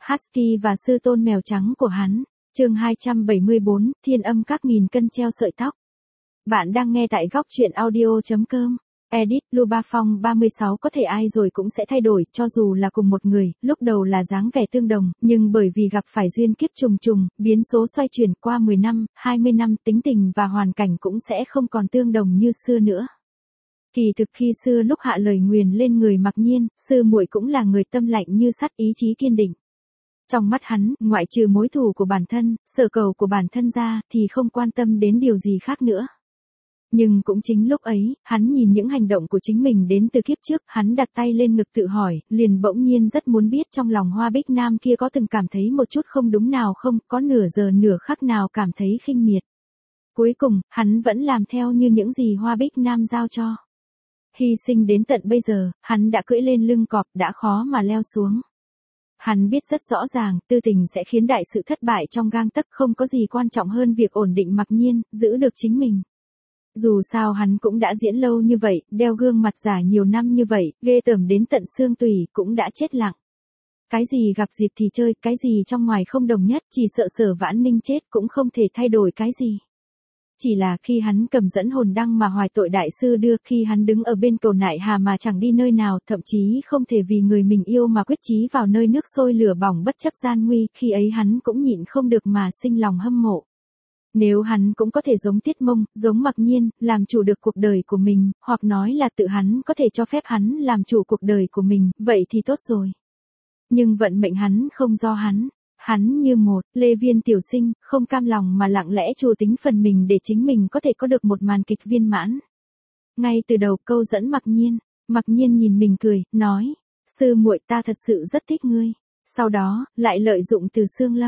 Husky và sư tôn mèo trắng của hắn. Chương 274, Thiên âm các nghìn cân treo sợi tóc. Bạn đang nghe tại góc truyện audio.com. Edit, Luba Phong 36. Có thể ai rồi cũng sẽ thay đổi, cho dù là cùng một người, lúc đầu là dáng vẻ tương đồng, nhưng bởi vì gặp phải duyên kiếp trùng trùng, biến số xoay chuyển qua 10 năm, 20 năm, tính tình và hoàn cảnh cũng sẽ không còn tương đồng như xưa nữa. Kỳ thực khi xưa lúc hạ lời nguyền lên người Mặc Nhiên, sư muội cũng là người tâm lạnh như sắt, ý chí kiên định. Trong mắt hắn, ngoại trừ mối thù của bản thân, sở cầu của bản thân ra, thì không quan tâm đến điều gì khác nữa. Nhưng cũng chính lúc ấy, hắn nhìn những hành động của chính mình đến từ kiếp trước, hắn đặt tay lên ngực tự hỏi, liền bỗng nhiên rất muốn biết trong lòng Hoa Bích Nam kia có từng cảm thấy một chút không đúng nào không, có nửa giờ nửa khắc nào cảm thấy khinh miệt. Cuối cùng, hắn vẫn làm theo như những gì Hoa Bích Nam giao cho. Hy sinh đến tận bây giờ, hắn đã cưỡi lên lưng cọp, đã khó mà leo xuống. Hắn biết rất rõ ràng, tư tình sẽ khiến đại sự thất bại trong gang tấc, không có gì quan trọng hơn việc ổn định Mặc Nhiên, giữ được chính mình. Dù sao hắn cũng đã diễn lâu như vậy, đeo gương mặt giả nhiều năm như vậy, ghê tởm đến tận xương tủy, cũng đã chết lặng. Cái gì gặp dịp thì chơi, cái gì trong ngoài không đồng nhất, chỉ sợ Sở Vãn Ninh chết cũng không thể thay đổi cái gì. Chỉ là khi hắn cầm dẫn hồn đăng mà hoài tội đại sư đưa, khi hắn đứng ở bên cầu nại hà mà chẳng đi nơi nào, thậm chí không thể vì người mình yêu mà quyết chí vào nơi nước sôi lửa bỏng bất chấp gian nguy, khi ấy hắn cũng nhịn không được mà sinh lòng hâm mộ. Nếu hắn cũng có thể giống Tiết Mông, giống Mặc Nhiên, làm chủ được cuộc đời của mình, hoặc nói là tự hắn có thể cho phép hắn làm chủ cuộc đời của mình, vậy thì tốt rồi. Nhưng vận mệnh hắn không do hắn. Hắn như một Lê Viên tiểu sinh, không cam lòng mà lặng lẽ trù tính phần mình để chính mình có thể có được một màn kịch viên mãn. Ngay từ đầu câu dẫn Mặc Nhiên nhìn mình cười, nói, sư muội ta thật sự rất thích ngươi. Sau đó, lại lợi dụng Từ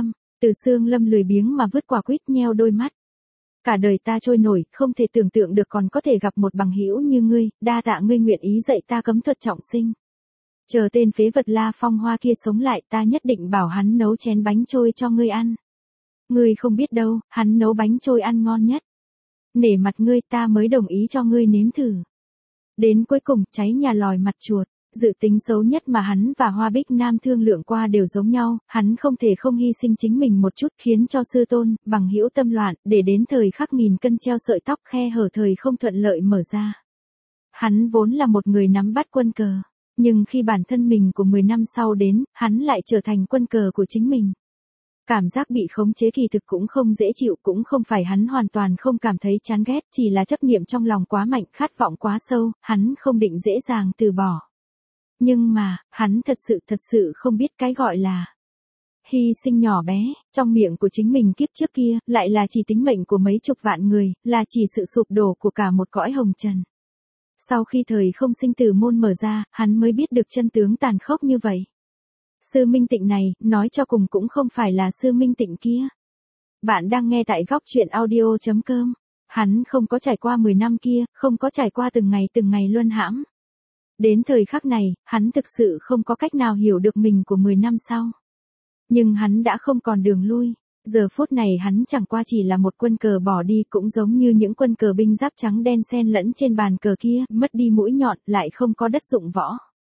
Sương Lâm lười biếng mà vứt quả quýt nheo đôi mắt. Cả đời ta trôi nổi, không thể tưởng tượng được còn có thể gặp một bằng hữu như ngươi, đa tạ ngươi nguyện ý dạy ta cấm thuật trọng sinh. Chờ tên phế vật La Phong Hoa kia sống lại, ta nhất định bảo hắn nấu chén bánh trôi cho ngươi ăn. Ngươi không biết đâu, hắn nấu bánh trôi ăn ngon nhất. Nể mặt ngươi ta mới đồng ý cho ngươi nếm thử. Đến cuối cùng, cháy nhà lòi mặt chuột. Dự tính xấu nhất mà hắn và Hoa Bích Nam thương lượng qua đều giống nhau, hắn không thể không hy sinh chính mình một chút, khiến cho sư tôn, bằng hữu tâm loạn, để đến thời khắc nghìn cân treo sợi tóc, khe hở thời không thuận lợi mở ra. Hắn vốn là một người nắm bắt quân cờ. Nhưng khi bản thân mình của 10 năm sau đến, hắn lại trở thành quân cờ của chính mình. Cảm giác bị khống chế kỳ thực cũng không dễ chịu, cũng không phải hắn hoàn toàn không cảm thấy chán ghét, chỉ là chấp niệm trong lòng quá mạnh, khát vọng quá sâu, hắn không định dễ dàng từ bỏ. Nhưng mà, hắn thật sự không biết cái gọi là hy sinh nhỏ bé, trong miệng của chính mình kiếp trước kia, lại là chỉ tính mệnh của mấy chục vạn người, là chỉ sự sụp đổ của cả một cõi hồng trần. Sau khi thời không sinh tử môn mở ra, hắn mới biết được chân tướng tàn khốc như vậy. Sư Minh Tịnh này, nói cho cùng cũng không phải là Sư Minh Tịnh kia. Bạn đang nghe tại góc truyện audio.com. Hắn không có trải qua 10 năm kia, không có trải qua từng ngày luân hãm. Đến thời khắc này, hắn thực sự không có cách nào hiểu được mình của 10 năm sau. Nhưng hắn đã không còn đường lui. Giờ phút này hắn chẳng qua chỉ là một quân cờ bỏ đi, cũng giống như những quân cờ binh giáp trắng đen xen lẫn trên bàn cờ kia, mất đi mũi nhọn, lại không có đất dụng võ.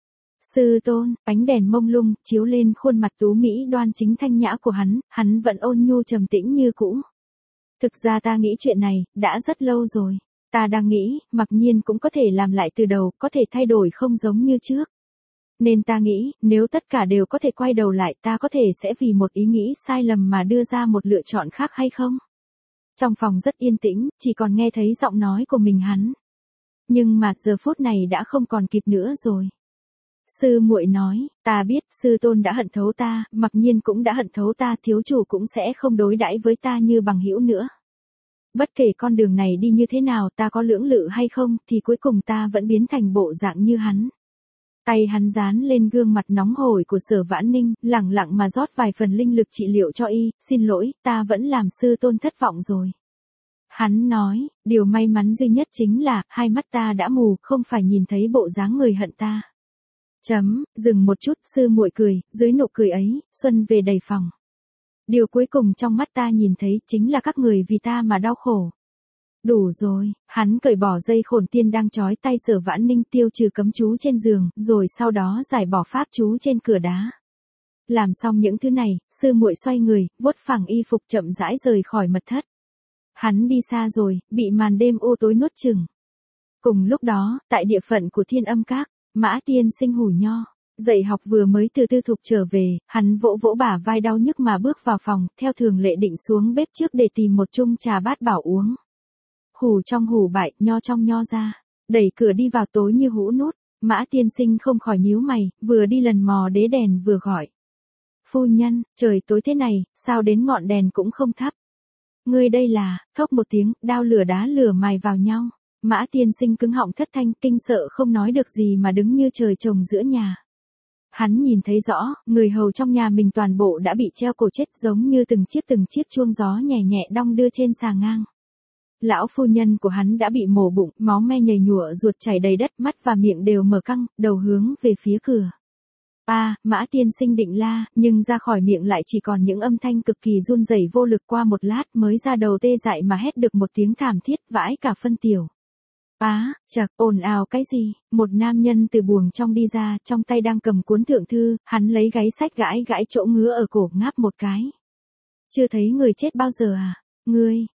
Sư tôn, ánh đèn mông lung, chiếu lên khuôn mặt tú mỹ đoan chính thanh nhã của hắn vẫn ôn nhu trầm tĩnh như cũ. Thực ra ta nghĩ chuyện này, đã rất lâu rồi. Ta đang nghĩ, Mặc Nhiên cũng có thể làm lại từ đầu, có thể thay đổi không giống như trước. Nên ta nghĩ, nếu tất cả đều có thể quay đầu lại, ta có thể sẽ vì một ý nghĩ sai lầm mà đưa ra một lựa chọn khác hay không? Trong phòng rất yên tĩnh, chỉ còn nghe thấy giọng nói của mình hắn. Nhưng mà giờ phút này đã không còn kịp nữa rồi. Sư muội nói, ta biết, sư tôn đã hận thấu ta, Mặc Nhiên cũng đã hận thấu ta, thiếu chủ cũng sẽ không đối đãi với ta như bằng hữu nữa. Bất kể con đường này đi như thế nào, ta có lưỡng lự hay không, thì cuối cùng ta vẫn biến thành bộ dạng như hắn. Tay hắn dán lên gương mặt nóng hổi của Sở Vãn Ninh, lẳng lặng mà rót vài phần linh lực trị liệu cho y, xin lỗi, ta vẫn làm sư tôn thất vọng rồi. Hắn nói, điều may mắn duy nhất chính là, hai mắt ta đã mù, không phải nhìn thấy bộ dáng người hận ta. Dừng một chút, sư muội cười, dưới nụ cười ấy, xuân về đầy phòng. Điều cuối cùng trong mắt ta nhìn thấy chính là các người vì ta mà đau khổ. Đủ rồi, hắn cởi bỏ dây khổn tiên đang trói tay Sở Vãn Ninh, tiêu trừ cấm chú trên giường, rồi sau đó giải bỏ pháp chú trên cửa đá. Làm xong những thứ này, sư muội xoay người, vuốt phẳng y phục chậm rãi rời khỏi mật thất. Hắn đi xa rồi, bị màn đêm u tối nuốt chửng. Cùng lúc đó, tại địa phận của Thiên Âm Các, Mã Tiên Sinh hủ nho. Dạy học vừa mới từ tư thục trở về, hắn vỗ vỗ bả vai đau nhức mà bước vào phòng, theo thường lệ định xuống bếp trước để tìm một chung trà bát bảo uống. Hủ trong hủ bại, nho trong nho ra. Đẩy cửa đi vào tối như hũ nút, Mã Tiên Sinh không khỏi nhíu mày, vừa đi lần mò đế đèn vừa gọi. Phu nhân, trời tối thế này, sao đến ngọn đèn cũng không thắp. Ngươi đây là, thốc một tiếng, đao lửa đá lửa mài vào nhau. Mã Tiên Sinh cứng họng thất thanh, kinh sợ không nói được gì mà đứng như trời trồng giữa nhà. Hắn nhìn thấy rõ, người hầu trong nhà mình toàn bộ đã bị treo cổ chết giống như từng chiếc chuông gió nhẹ nhẹ đong đưa trên xà ngang. Lão phu nhân của hắn đã bị mổ bụng, máu me nhầy nhụa ruột chảy đầy đất, mắt và miệng đều mở căng, đầu hướng về phía cửa. Mã Tiên Sinh định la, nhưng ra khỏi miệng lại chỉ còn những âm thanh cực kỳ run rẩy vô lực, qua một lát mới ra đầu tê dại mà hét được một tiếng thảm thiết vãi cả phân tiểu. Chật, ồn ào cái gì, một nam nhân từ buồng trong đi ra, trong tay đang cầm cuốn thượng thư, hắn lấy gáy sách gãi chỗ ngứa ở cổ ngáp một cái. Chưa thấy người chết bao giờ à? Ngươi,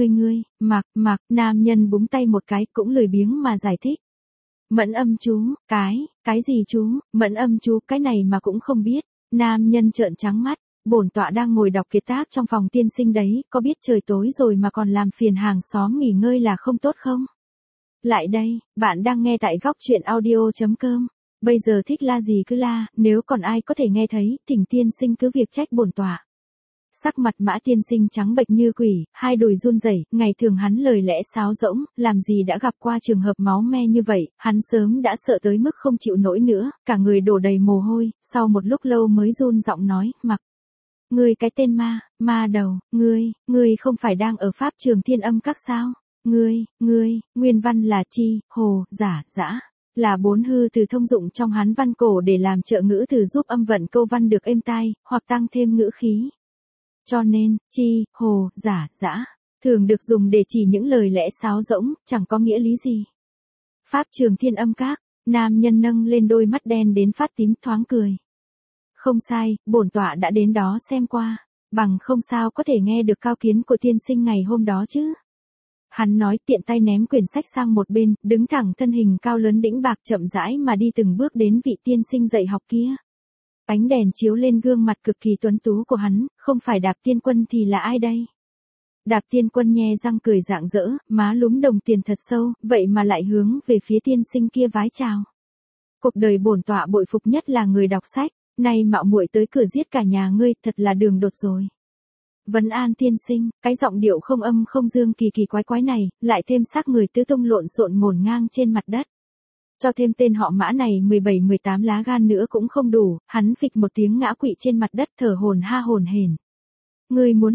mặc, nam nhân búng tay một cái cũng lười biếng mà giải thích. Mẫn âm chú, cái gì chú, mẫn âm chú, cái này mà cũng không biết. Nam nhân trợn trắng mắt, bổn tọa đang ngồi đọc kiệt tác trong phòng tiên sinh đấy, có biết trời tối rồi mà còn làm phiền hàng xóm nghỉ ngơi là không tốt không? Lại đây, bạn đang nghe tại góc truyện audio.com. Bây giờ thích la gì cứ la, nếu còn ai có thể nghe thấy, thỉnh tiên sinh cứ việc trách bổn tọa. Sắc mặt Mã Tiên Sinh trắng bệch như quỷ, hai đùi run rẩy, ngày thường hắn lời lẽ sáo rỗng, làm gì đã gặp qua trường hợp máu me như vậy, hắn sớm đã sợ tới mức không chịu nổi nữa, cả người đổ đầy mồ hôi, sau một lúc lâu mới run giọng nói, mặc. Ngươi cái tên ma đầu, ngươi không phải đang ở pháp trường Thiên Âm Các sao? Ngươi, nguyên văn là chi, hồ, giả, dã, là 4 hư từ thông dụng trong Hán văn cổ để làm trợ ngữ từ giúp âm vận câu văn được êm tai, hoặc tăng thêm ngữ khí. Cho nên, chi, hồ, giả, dã, thường được dùng để chỉ những lời lẽ sáo rỗng, chẳng có nghĩa lý gì. Pháp trường Thiên Âm Các, nam nhân nâng lên đôi mắt đen đến phát tím thoáng cười. Không sai, bổn tọa đã đến đó xem qua, bằng không sao có thể nghe được cao kiến của tiên sinh ngày hôm đó chứ. Hắn nói tiện tay ném quyển sách sang một bên, đứng thẳng thân hình cao lớn đĩnh bạc chậm rãi mà đi từng bước đến vị tiên sinh dạy học kia. Ánh đèn chiếu lên gương mặt cực kỳ tuấn tú của hắn, không phải Đạp Tiên Quân thì là ai đây? Đạp Tiên Quân nhe răng cười rạng rỡ, má lúm đồng tiền thật sâu, vậy mà lại hướng về phía tiên sinh kia vái chào. Cuộc đời bổn tọa bội phục nhất là người đọc sách, nay mạo muội tới cửa giết cả nhà ngươi, thật là đường đột rồi. Vấn an tiên sinh, cái giọng điệu không âm không dương kỳ quái này, lại thêm xác người tứ tung lộn xộn ngổn ngang trên mặt đất. Cho thêm tên họ Mã này 17-18 lá gan nữa cũng không đủ, hắn phịch một tiếng ngã quỵ trên mặt đất thở hổn hển. Ngươi muốn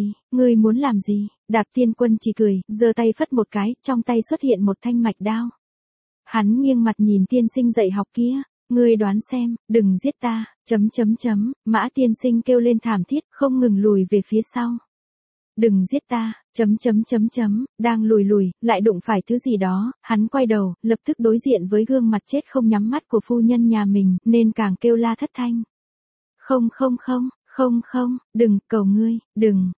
làm gì? Đạp Tiên Quân chỉ cười, giơ tay phất một cái, trong tay xuất hiện một thanh mạch đao. Hắn nghiêng mặt nhìn tiên sinh dạy học kia, ngươi đoán xem, đừng giết ta, Mã tiên sinh kêu lên thảm thiết, không ngừng lùi về phía sau. Đừng giết ta, đang lùi, lại đụng phải thứ gì đó, hắn quay đầu, lập tức đối diện với gương mặt chết không nhắm mắt của phu nhân nhà mình, nên càng kêu la thất thanh. Không, đừng, cầu ngươi, đừng,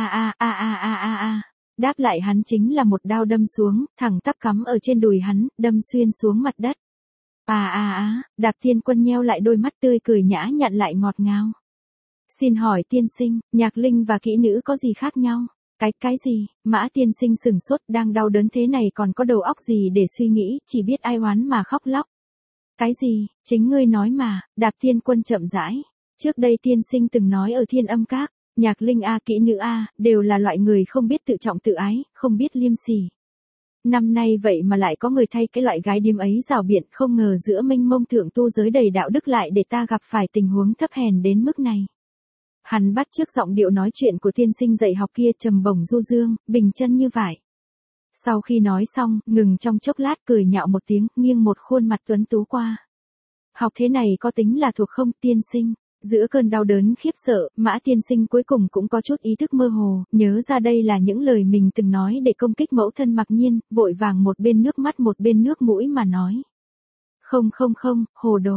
Đáp lại hắn chính là một đao đâm xuống, thẳng tắp cắm ở trên đùi hắn, đâm xuyên xuống mặt đất. Đạp Tiên Quân nheo lại đôi mắt tươi cười nhã nhặn lại ngọt ngào. Xin hỏi tiên sinh, nhạc linh và kỹ nữ có gì khác nhau? Cái gì? Mã tiên sinh sừng sốt, đang đau đớn thế này còn có đầu óc gì để suy nghĩ, chỉ biết ai oán mà khóc lóc. Cái gì? Chính ngươi nói mà, Đạp Tiên Quân chậm rãi. Trước đây tiên sinh từng nói ở Thiên Âm Các, nhạc linh kỹ nữ đều là loại người không biết tự trọng tự ái, không biết liêm sỉ. Năm nay vậy mà lại có người thay cái loại gái điếm ấy rào biện, không ngờ giữa mênh mông thượng tu giới đầy đạo đức lại để ta gặp phải tình huống thấp hèn đến mức này. Hắn bắt chước giọng điệu nói chuyện của tiên sinh dạy học kia trầm bổng du dương, bình chân như vải. Sau khi nói xong, ngừng trong chốc lát cười nhạo một tiếng, nghiêng một khuôn mặt tuấn tú qua. Học thế này có tính là thuộc không tiên sinh? Giữa cơn đau đớn khiếp sợ, Mã tiên sinh cuối cùng cũng có chút ý thức mơ hồ, nhớ ra đây là những lời mình từng nói để công kích mẫu thân Mặc Nhiên, vội vàng một bên nước mắt một bên nước mũi mà nói. Không, hồ đồ,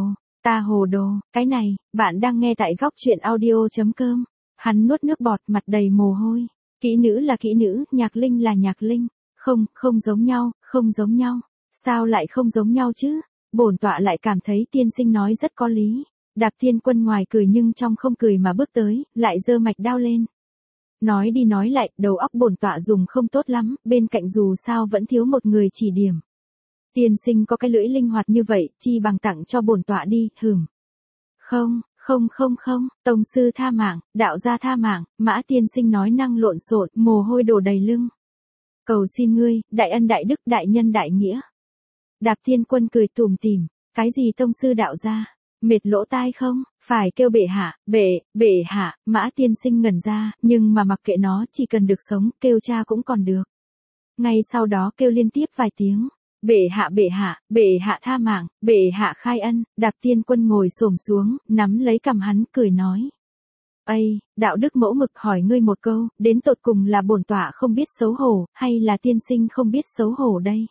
Ta hồ đồ, cái này, bạn đang nghe tại góc chuyện audio.com. Hắn nuốt nước bọt, mặt đầy mồ hôi. Kỹ nữ là kỹ nữ, nhạc linh là nhạc linh. Không giống nhau, không giống nhau. Sao lại không giống nhau chứ? Bổn tọa lại cảm thấy tiên sinh nói rất có lý. Đạp Thiên Quân ngoài cười nhưng trong không cười mà bước tới, lại giơ mạch đao lên. Nói đi nói lại, đầu óc bổn tọa dùng không tốt lắm, bên cạnh dù sao vẫn thiếu một người chỉ điểm. Tiên sinh có cái lưỡi linh hoạt như vậy, chi bằng tặng cho bổn tọa đi, hừm. Không, tông sư tha mạng, đạo gia tha mạng, Mã tiên sinh nói năng lộn xộn, mồ hôi đổ đầy lưng. Cầu xin ngươi, đại ân đại đức, đại nhân đại nghĩa. Đạp Thiên Quân cười tủm tỉm, cái gì tông sư đạo gia, mệt lỗ tai không, phải kêu bệ hạ, bệ hạ, Mã tiên sinh ngẩn ra, nhưng mà mặc kệ nó, chỉ cần được sống, kêu cha cũng còn được. Ngay sau đó kêu liên tiếp vài tiếng. Bệ hạ tha mạng, bệ hạ khai ân. Đạp Thiên Quân ngồi xổm xuống, nắm lấy cằm hắn, cười nói. Ây, đạo đức mẫu mực hỏi ngươi một câu, đến tột cùng là bổn tọa không biết xấu hổ, hay là tiên sinh không biết xấu hổ đây?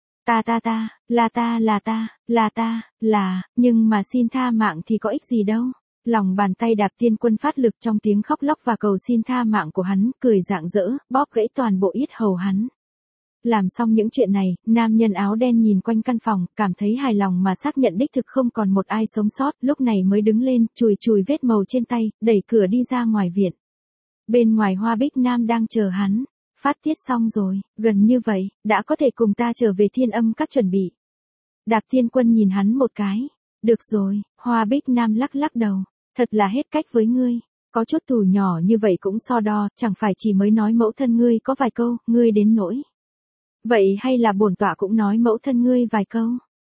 Nhưng mà xin tha mạng thì có ích gì đâu. Lòng bàn tay Đạp Thiên Quân phát lực trong tiếng khóc lóc và cầu xin tha mạng của hắn, cười rạng rỡ, bóp gãy toàn bộ yết hầu hắn. Làm xong những chuyện này, nam nhân áo đen nhìn quanh căn phòng, cảm thấy hài lòng mà xác nhận đích thực không còn một ai sống sót, lúc này mới đứng lên, chùi vết màu trên tay, đẩy cửa đi ra ngoài viện. Bên ngoài Hoa Bích Nam đang chờ hắn. Phát tiết xong rồi, gần như vậy, đã có thể cùng ta trở về Thiên Âm Các chuẩn bị. Đạp Thiên Quân nhìn hắn một cái. Được rồi, Hoa Bích Nam lắc đầu. Thật là hết cách với ngươi. Có chút tù nhỏ như vậy cũng so đo, chẳng phải chỉ mới nói mẫu thân ngươi có vài câu, ngươi đến nỗi. Vậy hay là bổn tọa cũng nói mẫu thân ngươi vài câu?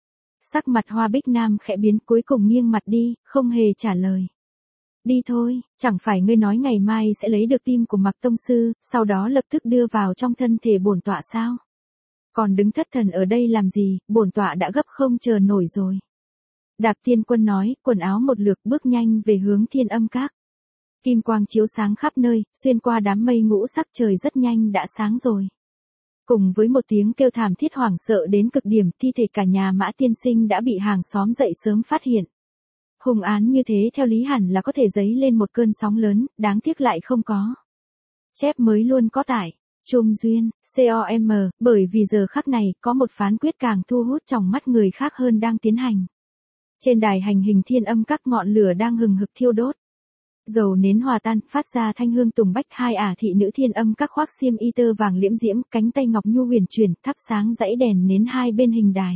Sắc mặt Hoa Bích Nam khẽ biến, cuối cùng nghiêng mặt đi, không hề trả lời. Đi thôi, chẳng phải ngươi nói ngày mai sẽ lấy được tim của Mạc tông sư, sau đó lập tức đưa vào trong thân thể bổn tọa sao? Còn đứng thất thần ở đây làm gì, bổn tọa đã gấp không chờ nổi rồi. Đạp Thiên Quân nói, quần áo một lượt bước nhanh về hướng Thiên Âm Các. Kim quang chiếu sáng khắp nơi, xuyên qua đám mây ngũ sắc, trời rất nhanh đã sáng rồi. Cùng với một tiếng kêu thảm thiết hoảng sợ đến cực điểm, thi thể cả nhà Mã tiên sinh đã bị hàng xóm dậy sớm phát hiện. Hung án như thế theo lý hẳn là có thể dấy lên một cơn sóng lớn, đáng tiếc lại không có. Chép mới luôn có tải. Trung duyên, COM, bởi vì giờ khắc này, có một phán quyết càng thu hút trong mắt người khác hơn đang tiến hành. Trên đài hành hình Thiên Âm Các, ngọn lửa đang hừng hực thiêu đốt. Dầu nến hòa tan, phát ra thanh hương tùng bách, hai thị nữ Thiên Âm Các khoác xiêm y tơ vàng liễm diễm, cánh tay ngọc nhu huyền chuyển, thắp sáng dãy đèn nến hai bên hình đài.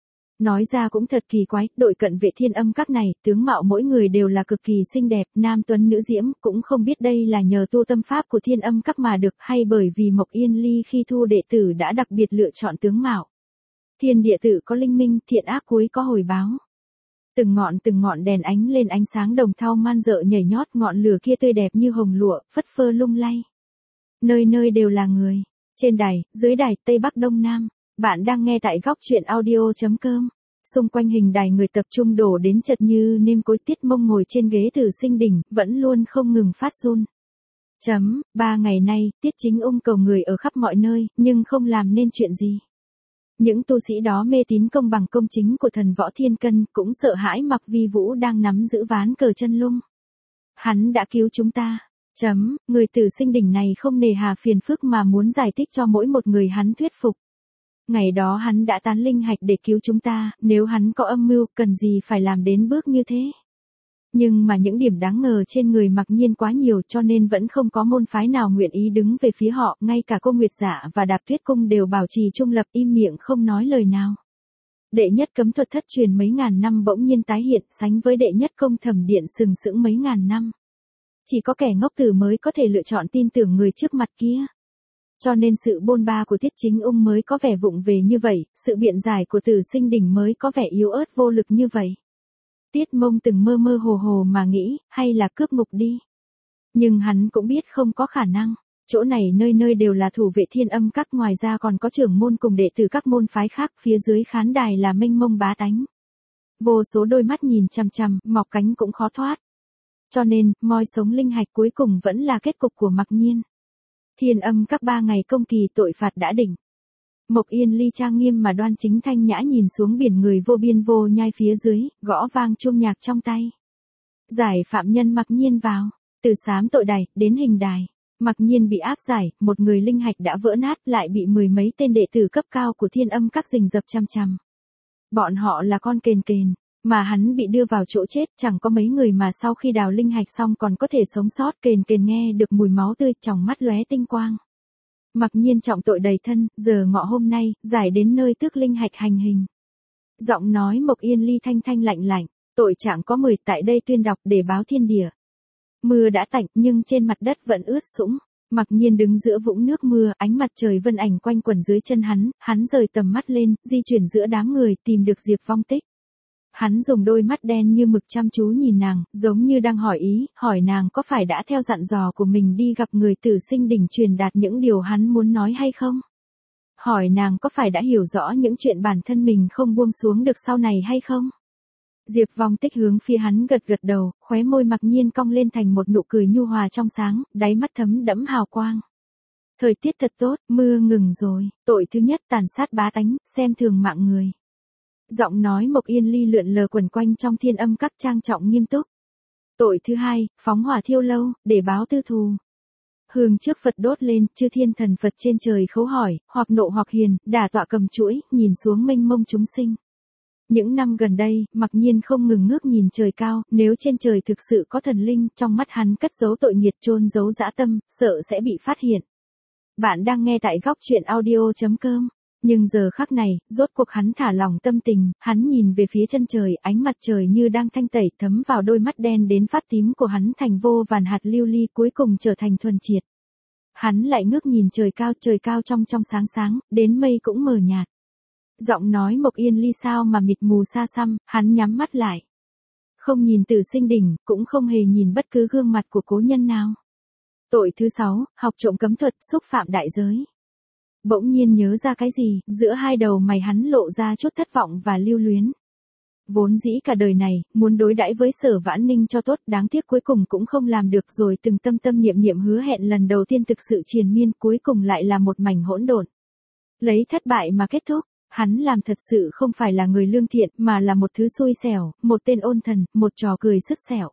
Nói ra cũng thật kỳ quái, đội cận vệ Thiên Âm Các này, tướng mạo mỗi người đều là cực kỳ xinh đẹp, nam tuấn nữ diễm, cũng không biết đây là nhờ tu tâm pháp của Thiên Âm Các mà được, hay bởi vì Mộc Yên Ly khi thu đệ tử đã đặc biệt lựa chọn tướng mạo. Thiên địa tự có linh minh, thiện ác cuối có hồi báo. Từng ngọn đèn ánh lên ánh sáng đồng thau man dợ nhảy nhót, ngọn lửa kia tươi đẹp như hồng lụa, phất phơ lung lay. Nơi nơi đều là người. Trên đài, dưới đài, tây bắc đông nam. Bạn đang nghe tại góc chuyện audio.com. Xung quanh hình đài người tập trung đổ đến chật như nêm cối, Tiết Mông ngồi trên ghế Tử Sinh Đỉnh, vẫn luôn không ngừng phát run. 3 ngày nay, Tiết Chính Ung cầu người ở khắp mọi nơi, nhưng không làm nên chuyện gì. Những tu sĩ đó mê tín công bằng công chính của thần Võ Thiên Cân, cũng sợ hãi Mạc Vi Vũ đang nắm giữ ván cờ chân lung. Hắn đã cứu chúng ta. Người Tử Sinh Đỉnh này không nề hà phiền phức mà muốn giải thích cho mỗi một người hắn thuyết phục. Ngày đó hắn đã tán linh hạch để cứu chúng ta, nếu hắn có âm mưu, cần gì phải làm đến bước như thế. Nhưng mà những điểm đáng ngờ trên người Mạc Nhiên quá nhiều, cho nên vẫn không có môn phái nào nguyện ý đứng về phía họ, ngay cả Cô Nguyệt Dạ và Đạp Tuyết Cung đều bảo trì trung lập, im miệng không nói lời nào. Đệ nhất cấm thuật thất truyền mấy ngàn năm bỗng nhiên tái hiện, sánh với đệ nhất công thẩm điện sừng sững mấy ngàn năm. Chỉ có kẻ ngốc tử mới có thể lựa chọn tin tưởng người trước mặt kia. Cho nên sự bôn ba của Tiết Chính Ung mới có vẻ vụng về như vậy, sự biện giải của Tử Sinh Đỉnh mới có vẻ yếu ớt vô lực như vậy. Tiết Mông từng mơ mơ hồ hồ mà nghĩ, hay là cướp ngục đi. Nhưng hắn cũng biết không có khả năng. Chỗ này nơi nơi đều là thủ vệ Thiên Âm Các, ngoài ra còn có trưởng môn cùng đệ tử các môn phái khác, phía dưới khán đài là mênh mông bá tánh. Vô số đôi mắt nhìn chằm chằm, mọc cánh cũng khó thoát. Cho nên, moi sống linh hạch cuối cùng vẫn là kết cục của Mạc Nhiên. Thiên Âm Các 3 ngày công kỳ tội phạt đã đỉnh. Mộc Yên Ly trang nghiêm mà đoan chính thanh nhã nhìn xuống biển người vô biên vô nhai phía dưới, gõ vang chuông nhạc trong tay. Giải phạm nhân Mặc Nhiên vào, từ sám tội đài, đến hình đài. Mặc Nhiên bị áp giải, một người linh hạch đã vỡ nát lại bị mười mấy tên đệ tử cấp cao của Thiên Âm Các rình rập chằm chằm. Bọn họ là con kền kền, mà hắn bị đưa vào chỗ chết, chẳng có mấy người mà sau khi đào linh hạch xong còn có thể sống sót. Kền kền nghe được mùi máu tươi, tròng mắt lóe tinh quang. Mặc Nhiên trọng tội đầy thân, giờ ngọ hôm nay, giải đến nơi tước linh hạch hành hình. Giọng nói Mộc Yên Ly thanh thanh lạnh lạnh, tội trạng có 10, tại đây tuyên đọc để báo thiên địa. Mưa đã tạnh nhưng trên mặt đất vẫn ướt sũng. Mặc Nhiên đứng giữa vũng nước mưa, ánh mặt trời vân ảnh quanh quẩn dưới chân hắn rời tầm mắt lên, di chuyển giữa đám người tìm được Diệp Vong Tích. Hắn dùng đôi mắt đen như mực chăm chú nhìn nàng, giống như đang hỏi nàng có phải đã theo dặn dò của mình đi gặp người Tử Sinh Đỉnh truyền đạt những điều hắn muốn nói hay không? Hỏi nàng có phải đã hiểu rõ những chuyện bản thân mình không buông xuống được sau này hay không? Diệp Vong Tích hướng phía hắn gật gật đầu, khóe môi Mặc Nhiên cong lên thành một nụ cười nhu hòa trong sáng, đáy mắt thấm đẫm hào quang. Thời tiết thật tốt, mưa ngừng rồi, tội thứ nhất tàn sát bá tánh, xem thường mạng người. Giọng nói Mộc Yên Ly lượn lờ quẩn quanh trong Thiên Âm Các trang trọng nghiêm túc. Tội thứ hai, phóng hỏa thiêu lâu, để báo tư thù. Hương trước Phật đốt lên, chư thiên thần Phật trên trời khấu hỏi, hoặc nộ hoặc hiền, đả tọa cầm chuỗi, nhìn xuống mênh mông chúng sinh. Những năm gần đây, Mặc Nhiên không ngừng ngước nhìn trời cao, nếu trên trời thực sự có thần linh, trong mắt hắn cất giấu tội nghiệt, chôn giấu dã tâm, sợ sẽ bị phát hiện. Bạn đang nghe tại góc truyện audio.com. Nhưng giờ khắc này, rốt cuộc hắn thả lỏng tâm tình, hắn nhìn về phía chân trời, ánh mặt trời như đang thanh tẩy thấm vào đôi mắt đen đến phát tím của hắn thành vô vàn hạt lưu ly cuối cùng trở thành thuần triệt. Hắn lại ngước nhìn trời cao trong sáng sáng, đến mây cũng mờ nhạt. Giọng nói Mộc Yên Ly sao mà mịt mù xa xăm, hắn nhắm mắt lại. Không nhìn Tử Sinh Đỉnh, cũng không hề nhìn bất cứ gương mặt của cố nhân nào. Tội thứ 6, học trộm cấm thuật, xúc phạm đại giới. Bỗng nhiên nhớ ra cái gì, giữa hai đầu mày hắn lộ ra chút thất vọng và lưu luyến. Vốn dĩ cả đời này, muốn đối đãi với Sở Vãn Ninh cho tốt, đáng tiếc cuối cùng cũng không làm được rồi, từng tâm niệm hứa hẹn lần đầu tiên thực sự triền miên, cuối cùng lại là một mảnh hỗn độn. Lấy thất bại mà kết thúc, hắn làm thật sự không phải là người lương thiện, mà là một thứ xui xẻo, một tên ôn thần, một trò cười sứt sẹo.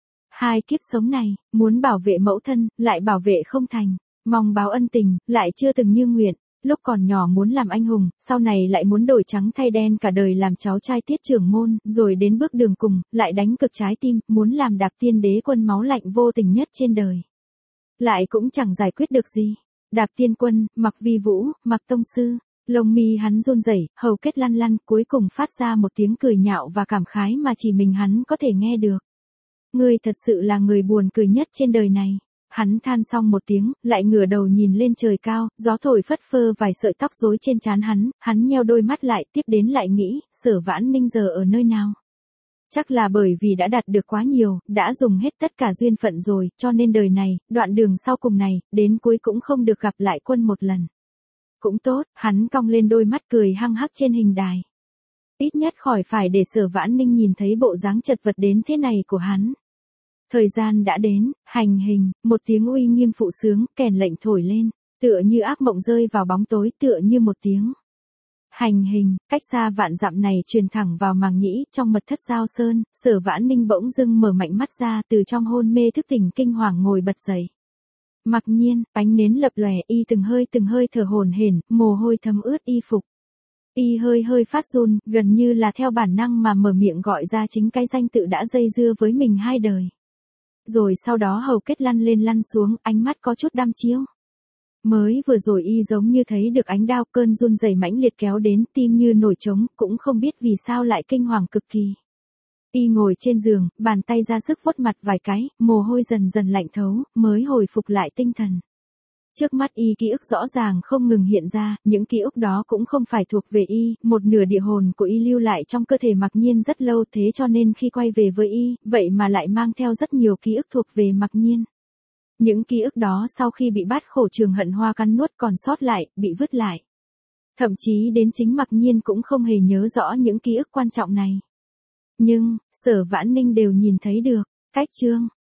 Hai kiếp sống này, muốn bảo vệ mẫu thân, lại bảo vệ không thành. Mong báo ân tình, lại chưa từng như nguyện. Lúc còn nhỏ muốn làm anh hùng, sau này lại muốn đổi trắng thay đen cả đời làm cháu trai Tiết trưởng môn, rồi đến bước đường cùng, lại đánh cực trái tim, muốn làm Đạp Tiên Đế Quân máu lạnh vô tình nhất trên đời. Lại cũng chẳng giải quyết được gì. Đạp Tiên Quân, Mặc Vi Vũ, Mặc Tông Sư, lông mi hắn run rẩy, hầu kết lăn lăn, cuối cùng phát ra một tiếng cười nhạo và cảm khái mà chỉ mình hắn có thể nghe được. Ngươi thật sự là người buồn cười nhất trên đời này. Hắn than xong một tiếng, lại ngửa đầu nhìn lên trời cao, gió thổi phất phơ vài sợi tóc rối trên trán hắn nheo đôi mắt lại, tiếp đến lại nghĩ, Sở Vãn Ninh giờ ở nơi nào? Chắc là bởi vì đã đạt được quá nhiều, đã dùng hết tất cả duyên phận rồi, cho nên đời này, đoạn đường sau cùng này, đến cuối cũng không được gặp lại quân một lần. Cũng tốt, hắn cong lên đôi mắt cười hăng hắc trên hình đài. Ít nhất khỏi phải để Sở Vãn Ninh nhìn thấy bộ dáng chật vật đến thế này của hắn. Thời gian đã đến, hành hình, một tiếng uy nghiêm phụ sướng, kèn lệnh thổi lên, tựa như ác mộng rơi vào bóng tối, tựa như một tiếng. Hành hình, cách xa vạn dặm này truyền thẳng vào màng nhĩ, trong mật thất Giao Sơn, Sở Vãn Ninh bỗng dưng mở mạnh mắt ra, từ trong hôn mê thức tỉnh kinh hoàng ngồi bật dậy. Mặc Nhiên, ánh nến lập lòe, y từng hơi thở hổn hển, mồ hôi thấm ướt y phục. Y hơi phát run, gần như là theo bản năng mà mở miệng gọi ra chính cái danh tự đã dây dưa với mình hai đời. Rồi sau đó hầu kết lăn lên lăn xuống, ánh mắt có chút đăm chiêu. Mới vừa rồi y giống như thấy được ánh đao, cơn run rẩy mãnh liệt kéo đến, tim như nổi trống, cũng không biết vì sao lại kinh hoàng cực kỳ. Y ngồi trên giường, bàn tay ra sức vuốt mặt vài cái, mồ hôi dần lạnh thấu, mới hồi phục lại tinh thần. Trước mắt y ký ức rõ ràng không ngừng hiện ra, những ký ức đó cũng không phải thuộc về y, một nửa địa hồn của y lưu lại trong cơ thể Mặc Nhiên rất lâu, thế cho nên khi quay về với y, vậy mà lại mang theo rất nhiều ký ức thuộc về Mặc Nhiên. Những ký ức đó sau khi bị Bát Khổ Trường Hận Hoa cắn nuốt còn sót lại, bị vứt lại. Thậm chí đến chính Mặc Nhiên cũng không hề nhớ rõ những ký ức quan trọng này. Nhưng, Sở Vãn Ninh đều nhìn thấy được. Cách chương